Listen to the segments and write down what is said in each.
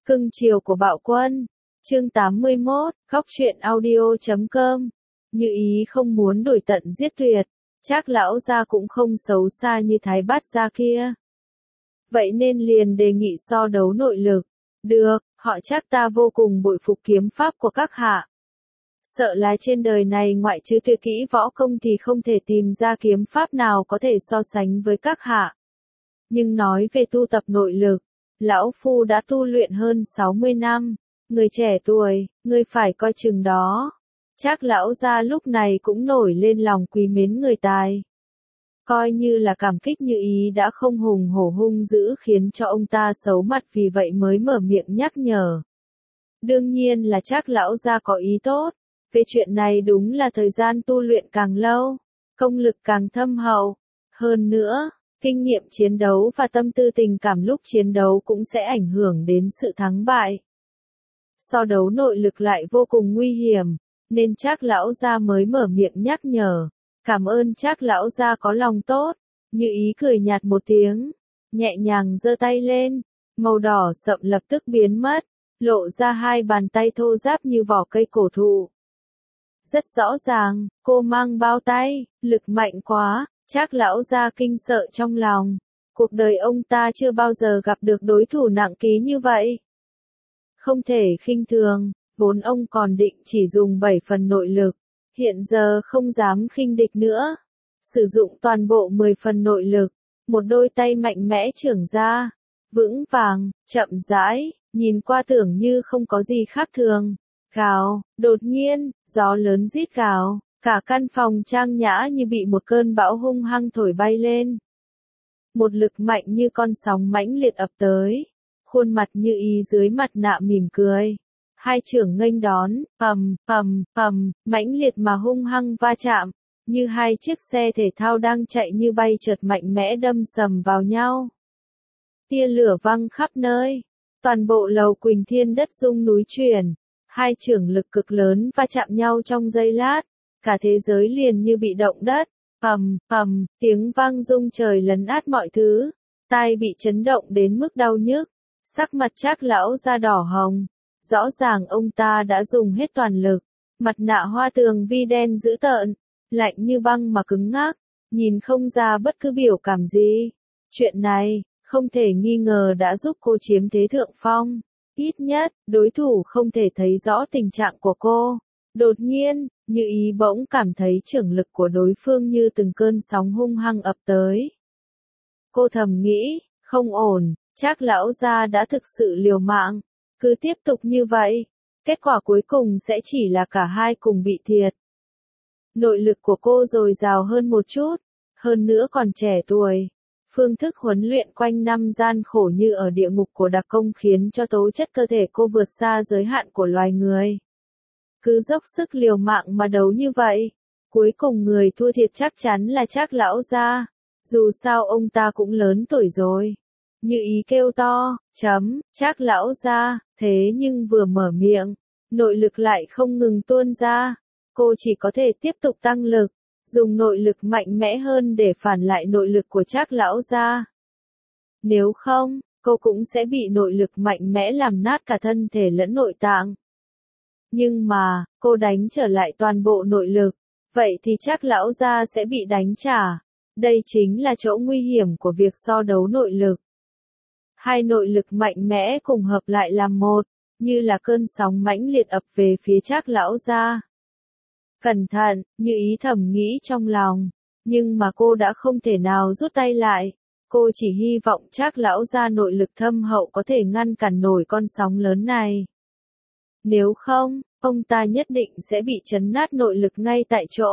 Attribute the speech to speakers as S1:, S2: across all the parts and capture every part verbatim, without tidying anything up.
S1: Cưng chiều của Bạo Quân. Chương tám mươi mốt, góc truyện audio chấm com. Như ý không muốn đuổi tận giết tuyệt, Trác lão gia cũng không xấu xa như Thái Bát gia kia. Vậy nên liền đề nghị so đấu nội lực. Được, họ Trác ta vô cùng bội phục kiếm pháp của các hạ. Sợ là trên đời này ngoại trừ tuyệt kỹ võ công thì không thể tìm ra kiếm pháp nào có thể so sánh với các hạ. Nhưng nói về tu tập nội lực, lão phu đã tu luyện hơn sáu mươi năm, người trẻ tuổi, người phải coi chừng đó. Trác lão gia lúc này cũng nổi lên lòng quý mến người tài. Coi như là cảm kích Như ý đã không hùng hổ hung dữ khiến cho ông ta xấu mặt, vì vậy mới mở miệng nhắc nhở. Đương nhiên là Trác lão gia có ý tốt, về chuyện này đúng là thời gian tu luyện càng lâu, công lực càng thâm hậu. Hơn nữa, kinh nghiệm chiến đấu và tâm tư tình cảm lúc chiến đấu cũng sẽ ảnh hưởng đến sự thắng bại. So đấu nội lực lại vô cùng nguy hiểm, nên Trác lão gia mới mở miệng nhắc nhở. Cảm ơn Trác lão gia có lòng tốt. Như ý cười nhạt một tiếng, nhẹ nhàng giơ tay lên, màu đỏ sậm lập tức biến mất, lộ ra hai bàn tay thô ráp như vỏ cây cổ thụ. Rất rõ ràng, cô mang bao tay, lực mạnh quá. Trác lão gia kinh sợ trong lòng, cuộc đời ông ta chưa bao giờ gặp được đối thủ nặng ký như vậy. Không thể khinh thường, vốn ông còn định chỉ dùng bảy phần nội lực, hiện giờ không dám khinh địch nữa. Sử dụng toàn bộ mười phần nội lực, một đôi tay mạnh mẽ chưởng ra, vững vàng, chậm rãi, nhìn qua tưởng như không có gì khác thường. Gào, đột nhiên, gió lớn rít gào. Cả căn phòng trang nhã như bị một cơn bão hung hăng thổi bay lên. Một lực mạnh như con sóng mãnh liệt ập tới. Khuôn mặt Như ý dưới mặt nạ mỉm cười. Hai chưởng nghênh đón, ầm, ầm, ầm, mãnh liệt mà hung hăng va chạm. Như hai chiếc xe thể thao đang chạy như bay chợt mạnh mẽ đâm sầm vào nhau. Tia lửa văng khắp nơi. Toàn bộ lầu Quỳnh Thiên đất rung núi chuyển. Hai chưởng lực cực lớn va chạm nhau trong giây lát. Cả thế giới liền như bị động đất, ầm, ầm, tiếng vang rung trời lấn át mọi thứ, tai bị chấn động đến mức đau nhức, sắc mặt Trác lão gia đỏ hồng, rõ ràng ông ta đã dùng hết toàn lực, mặt nạ hoa tường vi đen dữ tợn, lạnh như băng mà cứng ngắc, nhìn không ra bất cứ biểu cảm gì. Chuyện này, không thể nghi ngờ đã giúp cô chiếm thế thượng phong, ít nhất, đối thủ không thể thấy rõ tình trạng của cô. Đột nhiên, Như ý bỗng cảm thấy chưởng lực của đối phương như từng cơn sóng hung hăng ập tới. Cô thầm nghĩ, không ổn, Trác lão gia đã thực sự liều mạng. Cứ tiếp tục như vậy, kết quả cuối cùng sẽ chỉ là cả hai cùng bị thiệt. Nội lực của cô dồi dào hơn một chút, hơn nữa còn trẻ tuổi. Phương thức huấn luyện quanh năm gian khổ như ở địa ngục của đặc công khiến cho tố chất cơ thể cô vượt xa giới hạn của loài người. Cứ dốc sức liều mạng mà đấu như vậy, cuối cùng người thua thiệt chắc chắn là Trác lão gia. Dù sao ông ta cũng lớn tuổi rồi. Như ý kêu to, chấm, Trác lão gia, thế nhưng vừa mở miệng, nội lực lại không ngừng tuôn ra. Cô chỉ có thể tiếp tục tăng lực, dùng nội lực mạnh mẽ hơn để phản lại nội lực của Trác lão gia. Nếu không, cô cũng sẽ bị nội lực mạnh mẽ làm nát cả thân thể lẫn nội tạng. Nhưng mà, cô đánh trở lại toàn bộ nội lực, vậy thì Trác lão gia sẽ bị đánh trả. Đây chính là chỗ nguy hiểm của việc so đấu nội lực. Hai nội lực mạnh mẽ cùng hợp lại làm một, như là cơn sóng mãnh liệt ập về phía Trác lão gia. Cẩn thận, Như ý thầm nghĩ trong lòng, nhưng mà cô đã không thể nào rút tay lại. Cô chỉ hy vọng Trác lão gia nội lực thâm hậu có thể ngăn cản nổi con sóng lớn này. Nếu không, ông ta nhất định sẽ bị chấn nát nội lực ngay tại chỗ.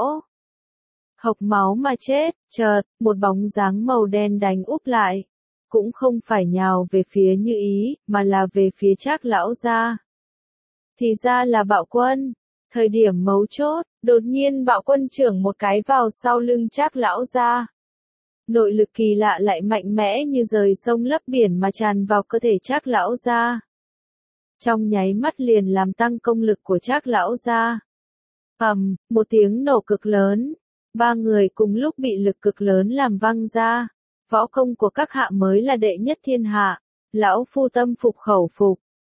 S1: Hộc máu mà chết, chợt, một bóng dáng màu đen đánh úp lại. Cũng không phải nhào về phía Như ý, mà là về phía Trác lão gia. Thì ra là Bạo Quân. Thời điểm mấu chốt, đột nhiên Bạo Quân chưởng một cái vào sau lưng Trác lão gia. Nội lực kỳ lạ lại mạnh mẽ như rời sông lấp biển mà tràn vào cơ thể Trác lão gia. Trong nháy mắt liền làm tăng công lực của Trác lão gia. Ầm, một tiếng nổ cực lớn, ba người cùng lúc bị lực cực lớn làm văng ra. Võ công của các hạ mới là đệ nhất thiên hạ, lão phu tâm phục khẩu phục.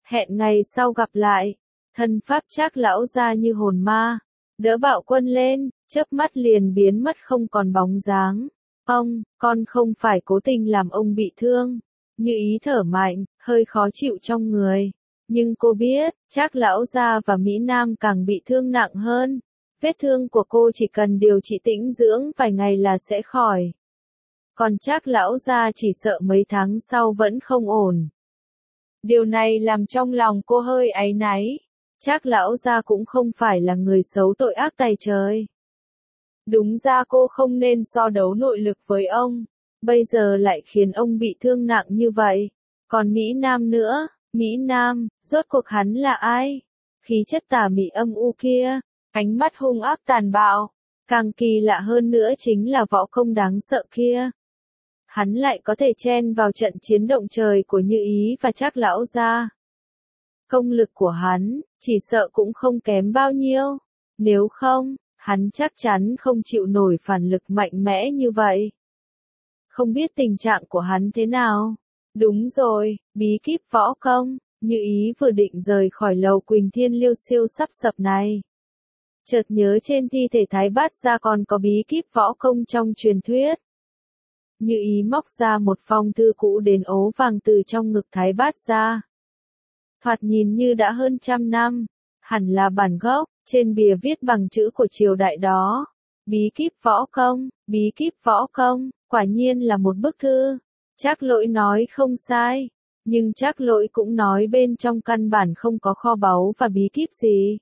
S1: Hẹn ngày sau gặp lại. Thân pháp Trác lão gia như hồn ma, đỡ Bạo Quân lên, chớp mắt liền biến mất không còn bóng dáng. Ông, con không phải cố tình làm ông bị thương. Như Ý thở mạnh, hơi khó chịu trong người. Nhưng cô biết, Trác lão gia và Mỹ Nam càng bị thương nặng hơn. Vết thương của cô chỉ cần điều trị tĩnh dưỡng vài ngày là sẽ khỏi. Còn Trác lão gia chỉ sợ mấy tháng sau vẫn không ổn. Điều này làm trong lòng cô hơi áy náy. Trác lão gia cũng không phải là người xấu tội ác tày trời. Đúng ra cô không nên so đấu nội lực với ông. Bây giờ lại khiến ông bị thương nặng như vậy. Còn Mỹ Nam nữa, Mỹ Nam, rốt cuộc hắn là ai? Khí chất tà mị âm u kia, ánh mắt hung ác tàn bạo. Càng kỳ lạ hơn nữa chính là võ công đáng sợ kia. Hắn lại có thể chen vào trận chiến động trời của Như Ý và Trác lão gia. Công lực của hắn, chỉ sợ cũng không kém bao nhiêu. Nếu không, hắn chắc chắn không chịu nổi phản lực mạnh mẽ như vậy. Không biết tình trạng của hắn thế nào? Đúng rồi, bí kíp võ công. Như Ý vừa định rời khỏi lầu Quỳnh Thiên Liêu siêu sắp sập này. Chợt nhớ trên thi thể Thái Bát Gia còn có bí kíp võ công trong truyền thuyết. Như Ý móc ra một phong thư cũ đến ố vàng từ trong ngực Thái Bát Gia. Thoạt nhìn như đã hơn trăm năm, hẳn là bản gốc, trên bìa viết bằng chữ của triều đại đó. Bí kíp võ công, bí kíp võ công, quả nhiên là một bức thư. Trác Lỗi nói không sai, nhưng Trác Lỗi cũng nói bên trong căn bản không có kho báu và bí kíp gì.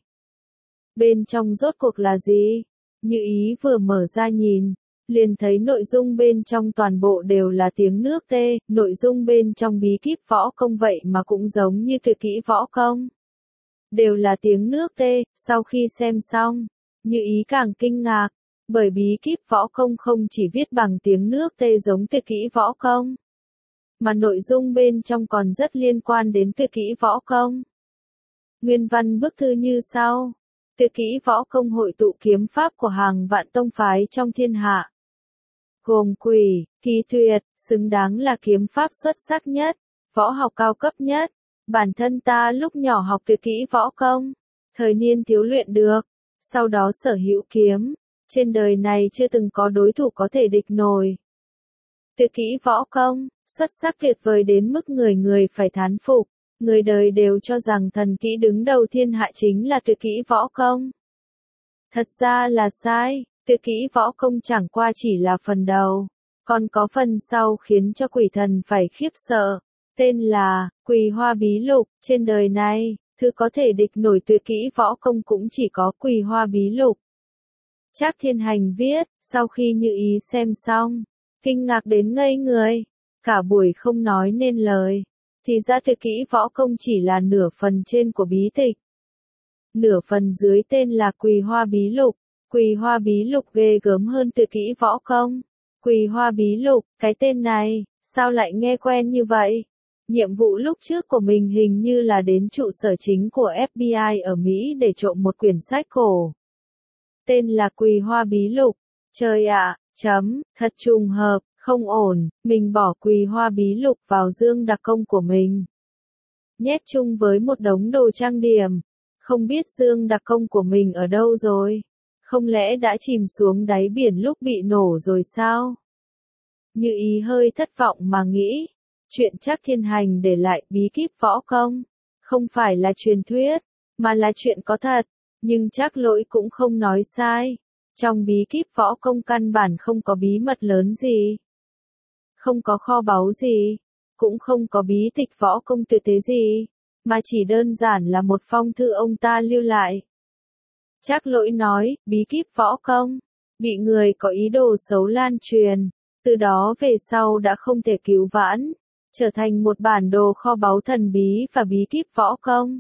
S1: Bên trong rốt cuộc là gì? Như Ý vừa mở ra nhìn, liền thấy nội dung bên trong toàn bộ đều là tiếng nước tê, nội dung bên trong bí kíp võ công vậy mà cũng giống như tuyệt kỹ võ công. Đều là tiếng nước tê, sau khi xem xong, Như Ý càng kinh ngạc, bởi bí kíp võ công không chỉ viết bằng tiếng nước tê giống tuyệt kỹ võ công, mà nội dung bên trong còn rất liên quan đến tuyệt kỹ võ công. Nguyên văn bức thư như sau: tuyệt kỹ võ công hội tụ kiếm pháp của hàng vạn tông phái trong thiên hạ. Gồm Quỷ, Kỳ Tuyệt, xứng đáng là kiếm pháp xuất sắc nhất, võ học cao cấp nhất. Bản thân ta lúc nhỏ học tuyệt kỹ võ công, thời niên thiếu luyện được, sau đó sở hữu kiếm, trên đời này chưa từng có đối thủ có thể địch nổi. Tuyệt kỹ võ công, xuất sắc tuyệt vời đến mức người người phải thán phục, người đời đều cho rằng thần kỹ đứng đầu thiên hạ chính là tuyệt kỹ võ công. Thật ra là sai, tuyệt kỹ võ công chẳng qua chỉ là phần đầu, còn có phần sau khiến cho quỷ thần phải khiếp sợ, tên là Quỳ Hoa Bí Lục. Trên đời này, thứ có thể địch nổi tuyệt kỹ võ công cũng chỉ có Quỳ Hoa Bí Lục. Trác Thiên Hành viết, sau khi Như Ý xem xong, kinh ngạc đến ngây người, cả buổi không nói nên lời, thì ra tuyệt kỹ võ công chỉ là nửa phần trên của bí tịch. Nửa phần dưới tên là Quỳ Hoa Bí Lục, Quỳ Hoa Bí Lục ghê gớm hơn tuyệt kỹ võ công. Quỳ Hoa Bí Lục, cái tên này, sao lại nghe quen như vậy? Nhiệm vụ lúc trước của mình hình như là đến trụ sở chính của ép bê i ở Mỹ để trộm một quyển sách cổ. Tên là Quỳ Hoa Bí Lục. Trời ạ, chấm, thật trùng hợp, không ổn, mình bỏ Quỳ Hoa Bí Lục vào dương đặc công của mình. Nhét chung với một đống đồ trang điểm. Không biết dương đặc công của mình ở đâu rồi? Không lẽ đã chìm xuống đáy biển lúc bị nổ rồi sao? Như Ý hơi thất vọng mà nghĩ. Chuyện Trác Thiên Hành để lại bí kíp võ công, không phải là truyền thuyết, mà là chuyện có thật, nhưng Trác Lỗi cũng không nói sai. Trong bí kíp võ công căn bản không có bí mật lớn gì, không có kho báu gì, cũng không có bí tịch võ công tuyệt thế gì, mà chỉ đơn giản là một phong thư ông ta lưu lại. Trác Lỗi nói, bí kíp võ công, bị người có ý đồ xấu lan truyền, từ đó về sau đã không thể cứu vãn, trở thành một bản đồ kho báu thần bí và bí kíp võ công.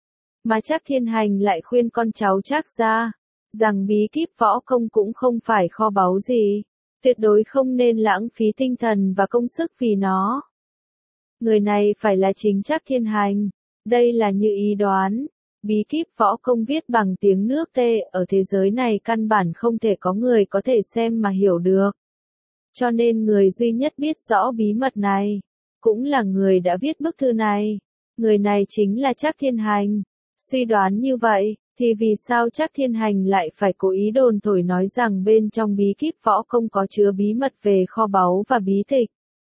S1: Mà Trác Thiên Hành lại khuyên con cháu Trác gia, rằng bí kíp võ công cũng không phải kho báu gì, tuyệt đối không nên lãng phí tinh thần và công sức vì nó. Người này phải là chính Trác Thiên Hành, đây là Như Ý đoán. Bí kíp võ công viết bằng tiếng nước tê ở thế giới này căn bản không thể có người có thể xem mà hiểu được. Cho nên người duy nhất biết rõ bí mật này, cũng là người đã viết bức thư này. người này chính là Trác Thiên Hành. Suy đoán như vậy, thì vì sao Trác Thiên Hành lại phải cố ý đồn thổi nói rằng bên trong bí kíp võ công có chứa bí mật về kho báu và bí tịch?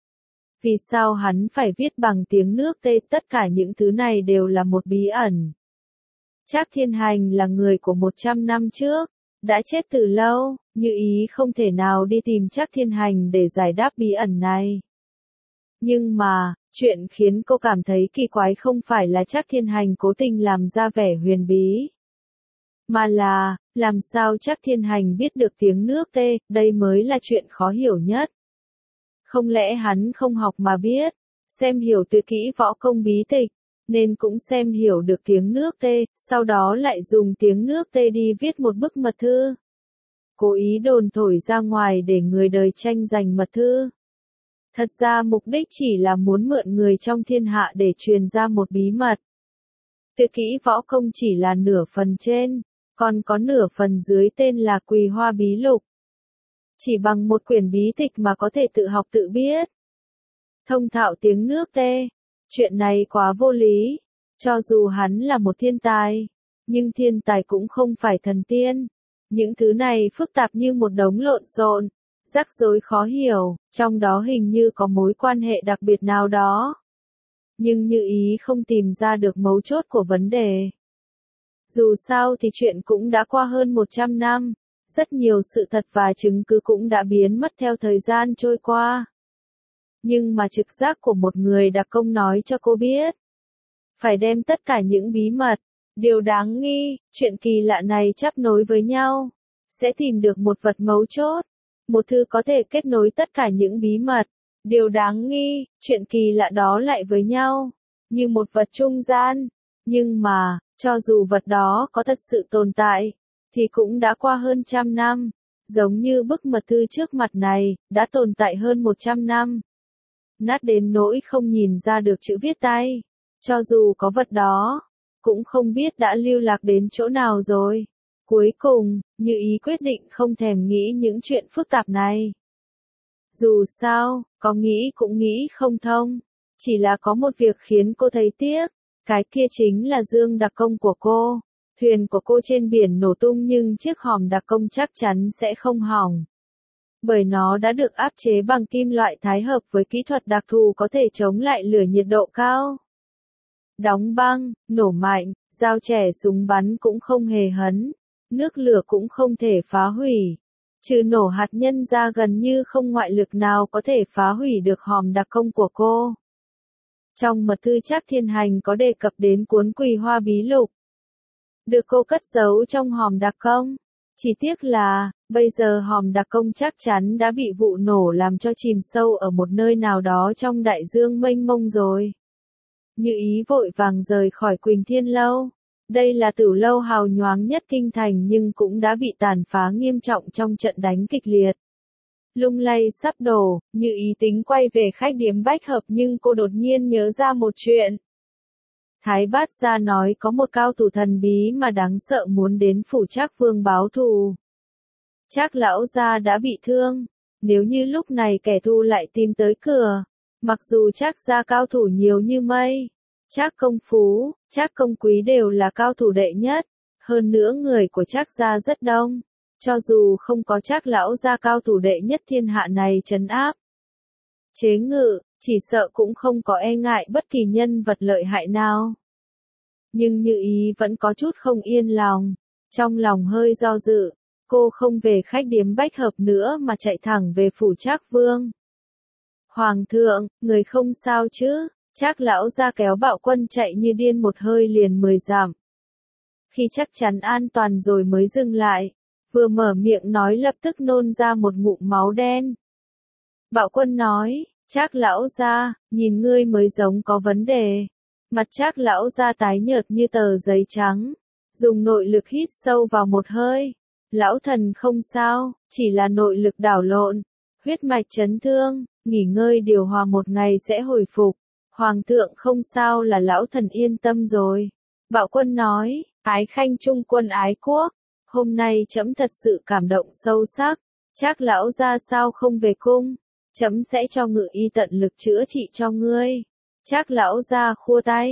S1: Vì sao hắn phải viết bằng tiếng nước Tê? Tất cả những thứ này đều là một bí ẩn. Trác Thiên Hành là người của một trăm năm trước, đã chết từ lâu, Như Ý không thể nào đi tìm Trác Thiên Hành để giải đáp bí ẩn này. Nhưng mà, chuyện khiến cô cảm thấy kỳ quái không phải là Trác Thiên Hành cố tình làm ra vẻ huyền bí, mà là, làm sao Trác Thiên Hành biết được tiếng nước Tê, đây mới là chuyện khó hiểu nhất. Không lẽ hắn không học mà biết, xem hiểu tuyệt kỹ võ công bí tịch, nên cũng xem hiểu được tiếng nước Tê, sau đó lại dùng tiếng nước Tê đi viết một bức mật thư. Cố ý đồn thổi ra ngoài để người đời tranh giành mật thư. Thật ra mục đích chỉ là muốn mượn người trong thiên hạ để truyền ra một bí mật. Tuyệt kỹ võ công chỉ là nửa phần trên, còn có nửa phần dưới tên là Quỳ Hoa Bí Lục. Chỉ bằng một quyển bí tịch mà có thể tự học tự biết. Thông thạo tiếng nước Tê. Chuyện này quá vô lý. Cho dù hắn là một thiên tài, nhưng thiên tài cũng không phải thần tiên. Những thứ này phức tạp như một đống lộn xộn, rắc rối khó hiểu, trong đó hình như có mối quan hệ đặc biệt nào đó. Nhưng Như Ý không tìm ra được mấu chốt của vấn đề. Dù sao thì chuyện cũng đã qua hơn một trăm năm, rất nhiều sự thật và chứng cứ cũng đã biến mất theo thời gian trôi qua. Nhưng mà trực giác của một người đặc công nói cho cô biết, phải đem tất cả những bí mật, điều đáng nghi, chuyện kỳ lạ này chắp nối với nhau, sẽ tìm được một vật mấu chốt, một thứ có thể kết nối tất cả những bí mật, điều đáng nghi, chuyện kỳ lạ đó lại với nhau, như một vật trung gian. Nhưng mà, cho dù vật đó có thật sự tồn tại, thì cũng đã qua hơn trăm năm, giống như bức mật thư trước mặt này, đã tồn tại hơn một trăm năm. Nát đến nỗi không nhìn ra được chữ viết tay, cho dù có vật đó, cũng không biết đã lưu lạc đến chỗ nào rồi. Cuối cùng, Như Ý quyết định không thèm nghĩ những chuyện phức tạp này. Dù sao, có nghĩ cũng nghĩ không thông, chỉ là có một việc khiến cô thấy tiếc, cái kia chính là dương đặc công của cô. Thuyền của cô trên biển nổ tung nhưng chiếc hòm đặc công chắc chắn sẽ không hỏng. Bởi nó đã được áp chế bằng kim loại thái hợp với kỹ thuật đặc thù có thể chống lại lửa nhiệt độ cao. Đóng băng, nổ mạnh, dao trẻ súng bắn cũng không hề hấn, nước lửa cũng không thể phá hủy. Trừ nổ hạt nhân ra gần như không ngoại lực nào có thể phá hủy được hòm đặc công của cô. Trong mật thư Trác Thiên Hành có đề cập đến cuốn Quỳ Hoa Bí Lục, được cô cất giấu trong hòm đặc công. Chỉ tiếc là, bây giờ hòm đặc công chắc chắn đã bị vụ nổ làm cho chìm sâu ở một nơi nào đó trong đại dương mênh mông rồi. Như Ý vội vàng rời khỏi Quỳnh Thiên Lâu. Đây là tử lâu hào nhoáng nhất kinh thành nhưng cũng đã bị tàn phá nghiêm trọng trong trận đánh kịch liệt. Lung lay sắp đổ, Như Ý tính quay về khách điếm Bách Hợp nhưng cô đột nhiên nhớ ra một chuyện. Thái Bát Gia nói có một cao thủ thần bí mà đáng sợ muốn đến phủ Trác Vương báo thù. Trác lão gia đã bị thương, nếu như lúc này kẻ thù lại tìm tới cửa, mặc dù Trác gia cao thủ nhiều như mây, Trác Công Phú, Trác Công Quý đều là cao thủ đệ nhất, hơn nữa người của Trác gia rất đông, cho dù không có Trác lão gia cao thủ đệ nhất thiên hạ này trấn áp, chế ngự, chỉ sợ cũng không có e ngại bất kỳ nhân vật lợi hại nào. Nhưng Như Ý vẫn có chút không yên lòng, trong lòng hơi do dự, cô không về khách điếm Bách Hợp nữa mà chạy thẳng về phủ Trác Vương. Hoàng thượng, người không sao chứ? Trác lão gia kéo Bạo Quân chạy như điên một hơi liền mười dặm. Khi chắc chắn an toàn rồi mới dừng lại, vừa mở miệng nói lập tức nôn ra một ngụm máu đen. Bạo Quân nói, Trác lão gia, nhìn ngươi mới giống có vấn đề. Mặt Trác lão gia tái nhợt như tờ giấy trắng, dùng nội lực hít sâu vào một hơi. Lão thần không sao, chỉ là nội lực đảo lộn, huyết mạch chấn thương, nghỉ ngơi điều hòa một ngày sẽ hồi phục. Hoàng thượng không sao là lão thần yên tâm rồi. Bạo Quân nói, ái khanh trung quân ái quốc, hôm nay trẫm thật sự cảm động sâu sắc. Trác lão gia sao không về cung, trẫm sẽ cho Ngự Y tận lực chữa trị cho ngươi. Trác lão gia khua tay,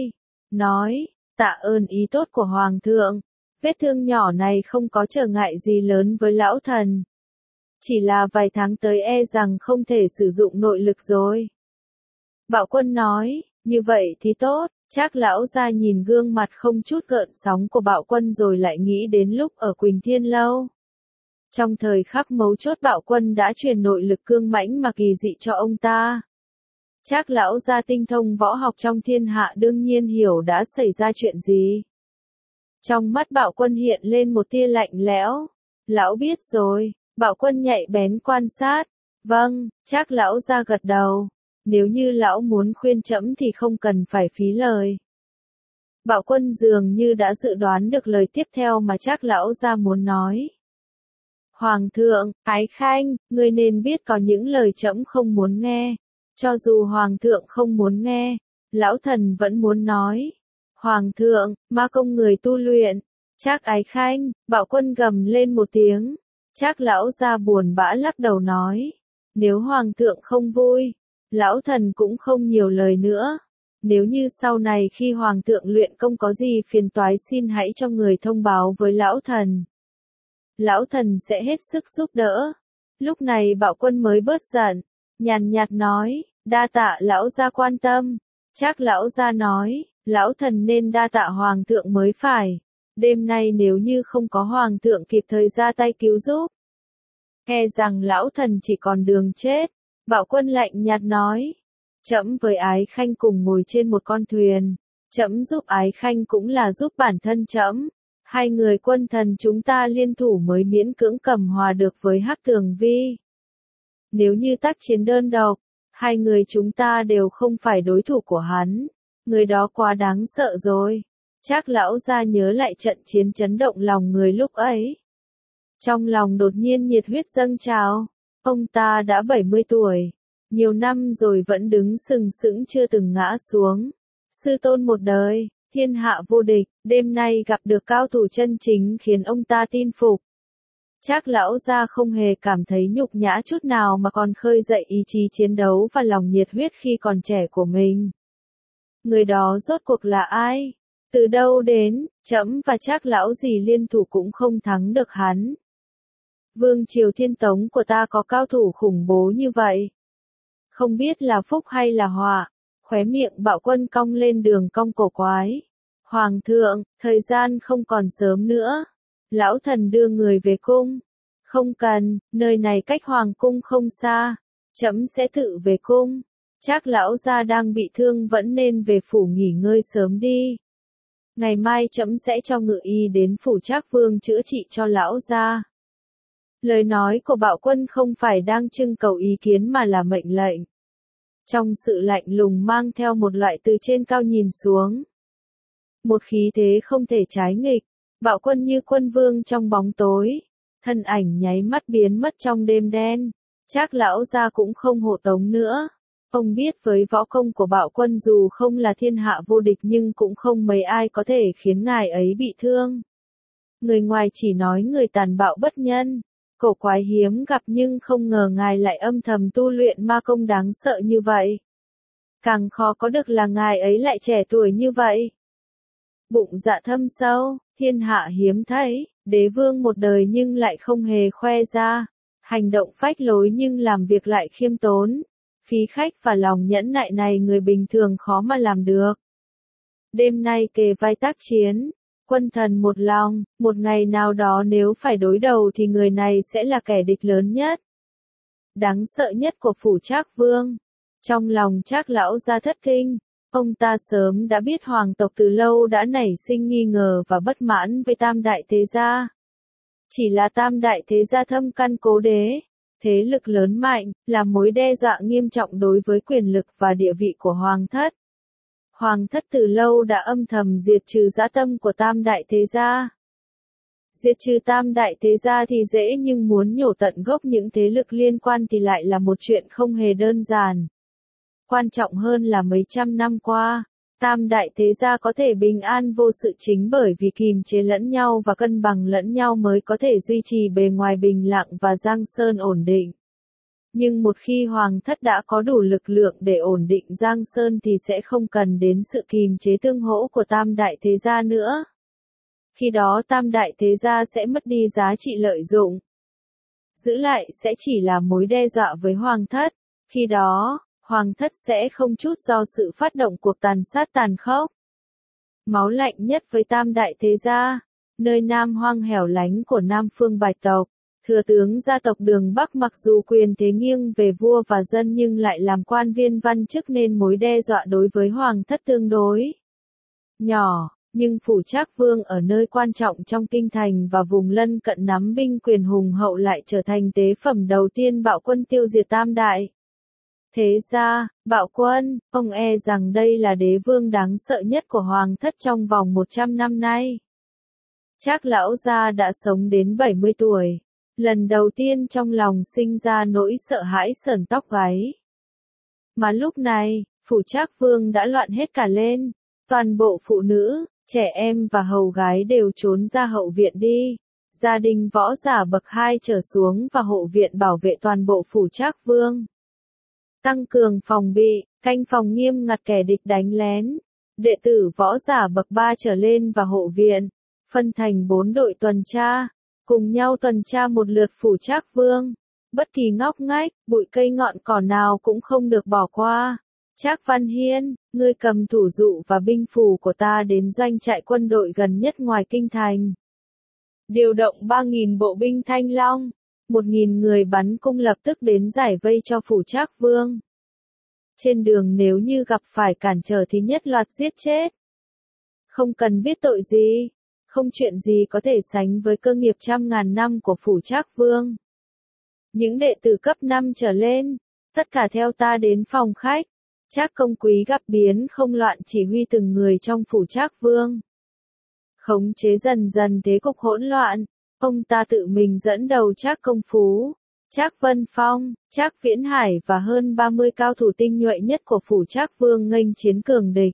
S1: nói, tạ ơn ý tốt của Hoàng thượng, vết thương nhỏ này không có trở ngại gì lớn với lão thần. Chỉ là vài tháng tới e rằng không thể sử dụng nội lực rồi. Bạo Quân nói, như vậy thì tốt, Trác lão gia nhìn gương mặt không chút gợn sóng của Bạo Quân rồi lại nghĩ đến lúc ở Quỳnh Thiên Lâu. Trong thời khắc mấu chốt Bạo Quân đã truyền nội lực cương mãnh mà kỳ dị cho ông ta. Trác lão gia tinh thông võ học trong thiên hạ đương nhiên hiểu đã xảy ra chuyện gì. Trong mắt Bạo Quân hiện lên một tia lạnh lẽo. Lão biết rồi, Bạo Quân nhạy bén quan sát. Vâng, Trác lão gia gật đầu. Nếu như lão muốn khuyên trẫm thì không cần phải phí lời. Bạo Quân dường như đã dự đoán được lời tiếp theo mà Trác lão gia muốn nói. Hoàng thượng, Ái Khanh, ngươi nên biết có những lời trẫm không muốn nghe. Cho dù Hoàng thượng không muốn nghe, lão thần vẫn muốn nói. Hoàng thượng, ma công người tu luyện. Trác Ái Khanh, Bạo Quân gầm lên một tiếng. Trác lão gia buồn bã lắc đầu nói. Nếu Hoàng thượng không vui, lão thần cũng không nhiều lời nữa. Nếu như sau này khi Hoàng thượng luyện công có gì phiền toái xin hãy cho người thông báo với lão thần. Lão thần sẽ hết sức giúp đỡ. Lúc này Bạo Quân mới bớt giận, nhàn nhạt nói, đa tạ lão gia quan tâm. Trác lão gia nói, lão thần nên đa tạ Hoàng thượng mới phải. Đêm nay nếu như không có Hoàng thượng kịp thời ra tay cứu giúp, e rằng lão thần chỉ còn đường chết. Bạo Quân lạnh nhạt nói, trẫm với Ái Khanh cùng ngồi trên một con thuyền, trẫm giúp Ái Khanh cũng là giúp bản thân trẫm. Hai người quân thần chúng ta liên thủ mới miễn cưỡng cầm hòa được với Hắc Tường Vi. Nếu như tác chiến đơn độc, hai người chúng ta đều không phải đối thủ của hắn. Người đó quá đáng sợ rồi. Trác lão gia nhớ lại trận chiến chấn động lòng người lúc ấy. Trong lòng đột nhiên nhiệt huyết dâng trào. Ông ta đã bảy mươi tuổi, nhiều năm rồi vẫn đứng sừng sững chưa từng ngã xuống. Sư tôn một đời, thiên hạ vô địch, đêm nay gặp được cao thủ chân chính khiến ông ta tin phục. Trác lão gia không hề cảm thấy nhục nhã chút nào mà còn khơi dậy ý chí chiến đấu và lòng nhiệt huyết khi còn trẻ của mình. Người đó rốt cuộc là ai? Từ đâu đến? Trẫm và Trác lão gì liên thủ cũng không thắng được hắn. Vương triều Thiên Tống của ta có cao thủ khủng bố như vậy. Không biết là phúc hay là họa. Khóe miệng Bạo Quân cong lên đường cong cổ quái. Hoàng thượng, thời gian không còn sớm nữa. Lão thần đưa người về cung. Không cần, nơi này cách hoàng cung không xa. Trẫm sẽ tự về cung. Trác lão gia đang bị thương vẫn nên về phủ nghỉ ngơi sớm đi. Ngày mai trẫm sẽ cho ngự y đến phủ Trác Vương chữa trị cho lão gia. Lời nói của Bạo Quân không phải đang trưng cầu ý kiến mà là mệnh lệnh. Trong sự lạnh lùng mang theo một loại từ trên cao nhìn xuống. Một khí thế không thể trái nghịch. Bạo Quân như quân vương trong bóng tối. Thân ảnh nháy mắt biến mất trong đêm đen. Trác lão gia cũng không hộ tống nữa. Ông biết với võ công của Bạo Quân dù không là thiên hạ vô địch nhưng cũng không mấy ai có thể khiến ngài ấy bị thương. Người ngoài chỉ nói người tàn bạo bất nhân. Cổ quái hiếm gặp nhưng không ngờ ngài lại âm thầm tu luyện ma công đáng sợ như vậy. Càng khó có được là ngài ấy lại trẻ tuổi như vậy. Bụng dạ thâm sâu, thiên hạ hiếm thấy, đế vương một đời nhưng lại không hề khoe ra. Hành động phách lối nhưng làm việc lại khiêm tốn. Phí khách và lòng nhẫn nại này người bình thường khó mà làm được. Đêm nay kề vai tác chiến. Quân thần một lòng, một ngày nào đó nếu phải đối đầu thì người này sẽ là kẻ địch lớn nhất. Đáng sợ nhất của phủ Trác Vương. Trong lòng Trác lão gia thất kinh, ông ta sớm đã biết hoàng tộc từ lâu đã nảy sinh nghi ngờ và bất mãn với Tam Đại Thế Gia. Chỉ là Tam Đại Thế Gia thâm căn cố đế, thế lực lớn mạnh, là mối đe dọa nghiêm trọng đối với quyền lực và địa vị của hoàng thất. Hoàng thất từ lâu đã âm thầm diệt trừ dã tâm của Tam Đại Thế Gia. Diệt trừ Tam Đại Thế Gia thì dễ nhưng muốn nhổ tận gốc những thế lực liên quan thì lại là một chuyện không hề đơn giản. Quan trọng hơn là mấy trăm năm qua, Tam Đại Thế Gia có thể bình an vô sự chính bởi vì kìm chế lẫn nhau và cân bằng lẫn nhau mới có thể duy trì bề ngoài bình lặng và giang sơn ổn định. Nhưng một khi hoàng thất đã có đủ lực lượng để ổn định Giang Sơn thì sẽ không cần đến sự kìm chế tương hỗ của tam đại thế gia nữa. Khi đó tam đại thế gia sẽ mất đi giá trị lợi dụng. Giữ lại sẽ chỉ là mối đe dọa với hoàng thất. Khi đó, hoàng thất sẽ không chút do sự phát động cuộc tàn sát tàn khốc. Máu lạnh nhất với tam đại thế gia, nơi nam hoang hẻo lánh của Nam Phương Bạch tộc. Thừa tướng gia tộc Đường Bắc mặc dù quyền thế nghiêng về vua và dân nhưng lại làm quan viên văn chức nên mối đe dọa đối với hoàng thất tương đối nhỏ, nhưng Phủ Trác Vương ở nơi quan trọng trong kinh thành và vùng lân cận nắm binh quyền hùng hậu lại trở thành tế phẩm đầu tiên bạo quân tiêu diệt tam đại. Thế ra, bạo quân, ông e rằng đây là đế vương đáng sợ nhất của hoàng thất trong vòng một trăm năm nay. Trác lão gia đã sống đến bảy mươi tuổi. Lần đầu tiên trong lòng sinh ra nỗi sợ hãi sởn tóc gáy. Mà lúc này, Phủ Trác Vương đã loạn hết cả lên. Toàn bộ phụ nữ, trẻ em và hầu gái đều trốn ra hậu viện đi. Gia đình võ giả bậc hai trở xuống và hộ viện bảo vệ toàn bộ Phủ Trác Vương. Tăng cường phòng bị, canh phòng nghiêm ngặt kẻ địch đánh lén. Đệ tử võ giả bậc ba trở lên và hộ viện, phân thành bốn đội tuần tra. Cùng nhau tuần tra một lượt Phủ Trác Vương. Bất kỳ ngóc ngách, bụi cây ngọn cỏ nào cũng không được bỏ qua. Trác Văn Hiên, ngươi cầm thủ dụ và binh phù của ta đến doanh trại quân đội gần nhất ngoài kinh thành. Điều động ba nghìn bộ binh Thanh Long, một nghìn người bắn cung lập tức đến giải vây cho Phủ Trác Vương. Trên đường nếu như gặp phải cản trở thì nhất loạt giết chết. Không cần biết tội gì. Không chuyện gì có thể sánh với cơ nghiệp trăm ngàn năm của Phủ Trác Vương. Những đệ tử cấp năm trở lên, tất cả theo ta đến phòng khách. Trác công quý gặp biến không loạn chỉ huy từng người trong Phủ Trác Vương. Khống chế dần dần thế cục hỗn loạn, ông ta tự mình dẫn đầu Trác Công Phú, Trác Vân Phong, Trác Viễn Hải và hơn ba mươi cao thủ tinh nhuệ nhất của Phủ Trác Vương nghênh chiến cường địch.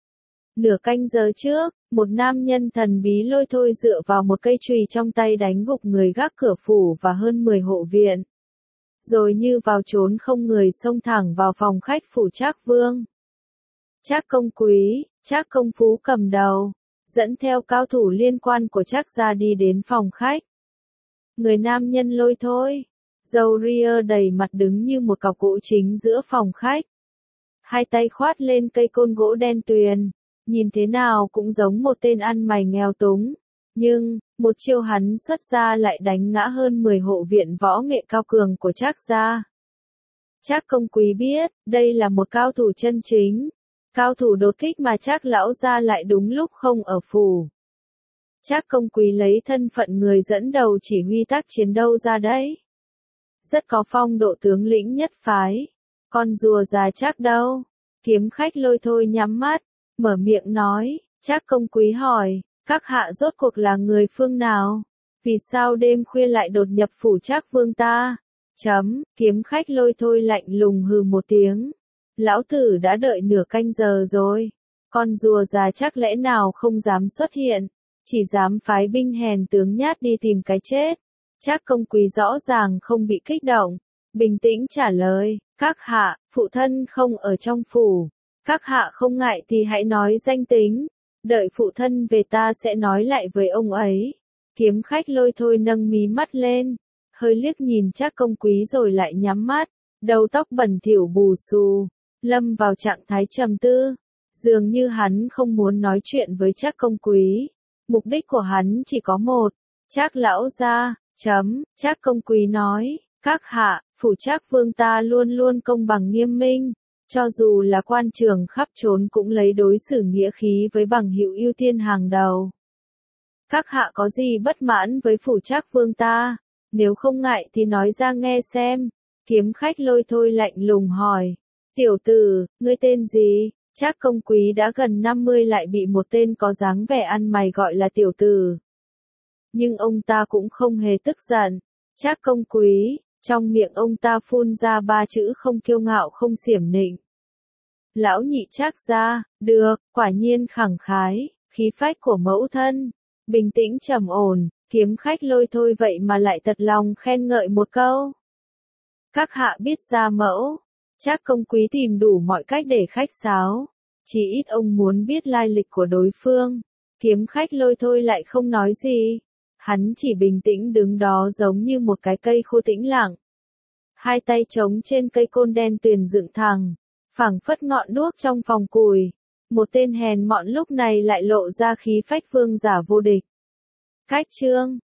S1: Nửa canh giờ trước, một nam nhân thần bí lôi thôi dựa vào một cây chùy trong tay đánh gục người gác cửa phủ và hơn mười hộ viện. Rồi như vào trốn không người xông thẳng vào phòng khách Phủ Trác Vương. Trác Công Quý, Trác Công Phú cầm đầu, dẫn theo cao thủ liên quan của Trác gia đi đến phòng khách. Người nam nhân lôi thôi, râu ria đầy mặt đứng như một cọc gỗ chính giữa phòng khách. Hai tay khoát lên cây côn gỗ đen tuyền. Nhìn thế nào cũng giống một tên ăn mày nghèo túng. Nhưng, một chiêu hắn xuất ra lại đánh ngã hơn mười hộ viện võ nghệ cao cường của Trác gia. Trác Công Quý biết, đây là một cao thủ chân chính. Cao thủ đột kích mà Trác lão gia lại đúng lúc không ở phủ. Trác Công Quý lấy thân phận người dẫn đầu chỉ huy tác chiến đâu ra đấy. Rất có phong độ tướng lĩnh nhất phái. Con rùa già Trác đâu? Kiếm khách lôi thôi nhắm mắt. Mở miệng nói, Trác Công Quý hỏi, các hạ rốt cuộc là người phương nào? Vì sao đêm khuya lại đột nhập Phủ Trác Vương ta? Chấm, kiếm khách lôi thôi lạnh lùng hừ một tiếng. Lão tử đã đợi nửa canh giờ rồi. Con rùa già Trác lẽ nào không dám xuất hiện, chỉ dám phái binh hèn tướng nhát đi tìm cái chết. Trác Công Quý rõ ràng không bị kích động, bình tĩnh trả lời, các hạ, phụ thân không ở trong phủ. Các hạ không ngại thì hãy nói danh tính, đợi phụ thân về ta sẽ nói lại với ông ấy. Kiếm khách lôi thôi nâng mí mắt lên, hơi liếc nhìn Trác Công Quý rồi lại nhắm mắt, đầu tóc bẩn thỉu bù xù, lâm vào trạng thái trầm tư. Dường như hắn không muốn nói chuyện với Trác Công Quý, mục đích của hắn chỉ có một, Trác lão gia, chấm, Trác Công Quý nói, các hạ, Phủ Trác Vương ta luôn luôn công bằng nghiêm minh. Cho dù là quan trường khắp trốn cũng lấy đối xử nghĩa khí với bằng hữu ưu tiên hàng đầu. Các hạ có gì bất mãn với Phủ Trác Vương ta? Nếu không ngại thì nói ra nghe xem. Kiếm khách lôi thôi lạnh lùng hỏi. Tiểu tử, ngươi tên gì? Trác Công Quý đã gần năm mươi lại bị một tên có dáng vẻ ăn mày gọi là tiểu tử. Nhưng ông ta cũng không hề tức giận. Trác Công Quý, trong miệng ông ta phun ra ba chữ không kiêu ngạo không xiểm nịnh. Lão nhị Trác gia, được, quả nhiên khẳng khái, khí phách của mẫu thân, bình tĩnh trầm ổn, kiếm khách lôi thôi vậy mà lại thật lòng khen ngợi một câu. Các hạ biết ra mẫu. Trác Công Quý tìm đủ mọi cách để khách sáo. Chỉ ít ông muốn biết lai lịch của đối phương. Kiếm khách Lôi Thôi lại không nói gì. Hắn chỉ bình tĩnh đứng đó giống như một cái cây khô tĩnh lặng. Hai tay trống trên cây côn đen tuyền dựng thẳng, phảng phất ngọn đuốc trong phòng củi. Một tên hèn mọn lúc này lại lộ ra khí phách vương giả vô địch. Cách chương